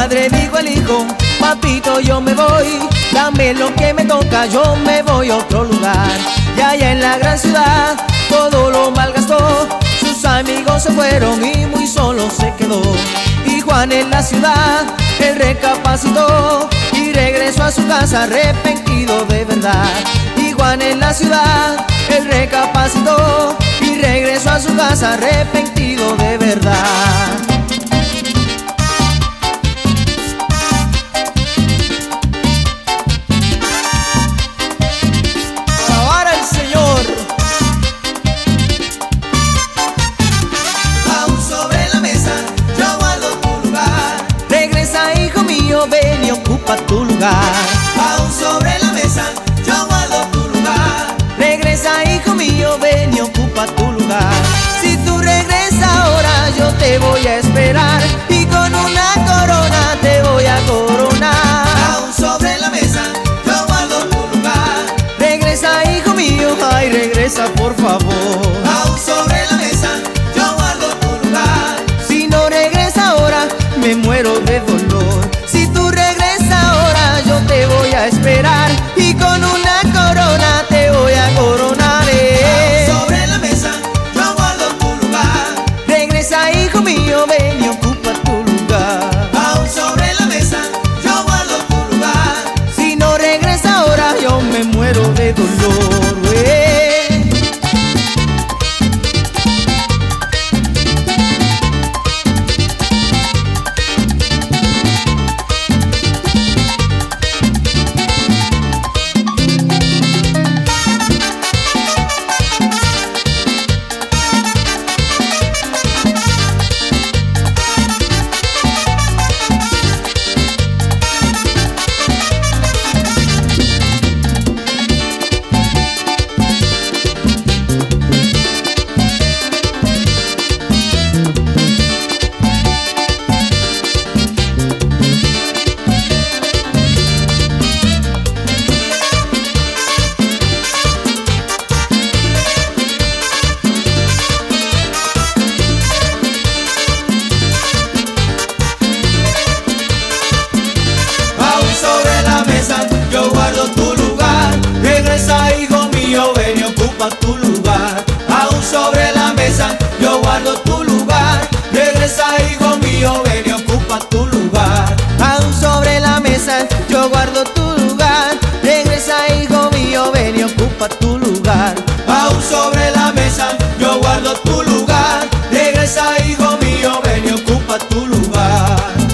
padre dijo al hijo: papito, yo me voy, dame lo que me toca, yo me voy a otro lugar. Y allá en la gran ciudad todo lo malgastó, sus amigos se fueron y muy solo se quedó. Y Juan en la ciudad, él recapacitó y regresó a su casa arrepentido de verdad. Y Juan en la ciudad, él recapacitó y regresó a su casa arrepentido de verdad. Ven y ocupa tu lugar. Aún sobre la mesa yo guardo tu lugar. Regresa, hijo mío, ven y ocupa tu lugar. Si tú regresas ahora yo te voy a esperar y con una corona te voy a coronar. Aún sobre la mesa yo guardo tu lugar. Regresa, hijo mío, ay, regresa por favor. Aún sobre la mesa yo guardo tu lugar. Si no regresa ahora me muero de dolor. Si tú regresas ahora yo te voy a esperar y con una corona te voy a coronar. Aún sobre la mesa yo guardo tu lugar. Regresa, hijo mío, ven y ocupa tu lugar. Aún sobre la mesa yo guardo tu lugar. Si no regresa ahora yo me muero de dolor. Yo guardo tu lugar. Regresa, hijo mío, ven y ocupa tu lugar. Aún sobre la mesa yo guardo tu lugar. Regresa, hijo mío, ven y ocupa tu lugar. Aún sobre la mesa yo guardo tu lugar. Regresa, hijo mío, ven y ocupa tu lugar. Aún sobre la mesa yo guardo tu lugar. Regresa, hijo mío, ven y ocupa tu lugar.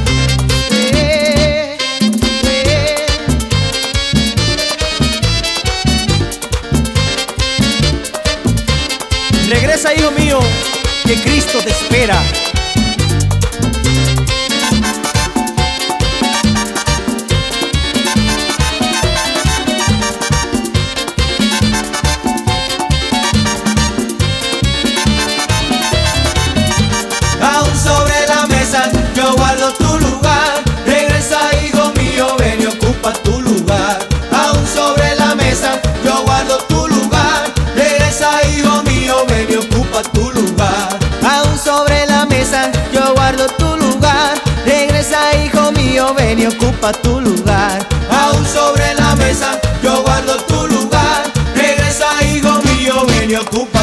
Regresa, hijo mío, que Cristo te espera. Aún sobre la mesa yo guardo tu lugar. Regresa, hijo mío, ven y ocupa tu lugar. Aún sobre la mesa yo guardo tu lugar. Regresa, hijo mío, ven y ocupa tu lugar. Aún sobre la mesa yo guardo tu lugar. Regresa, hijo mío, ven y ocupa tu lugar. Aún sobre la mesa yo guardo tu lugar. Regresa, hijo mío, ven y ocupa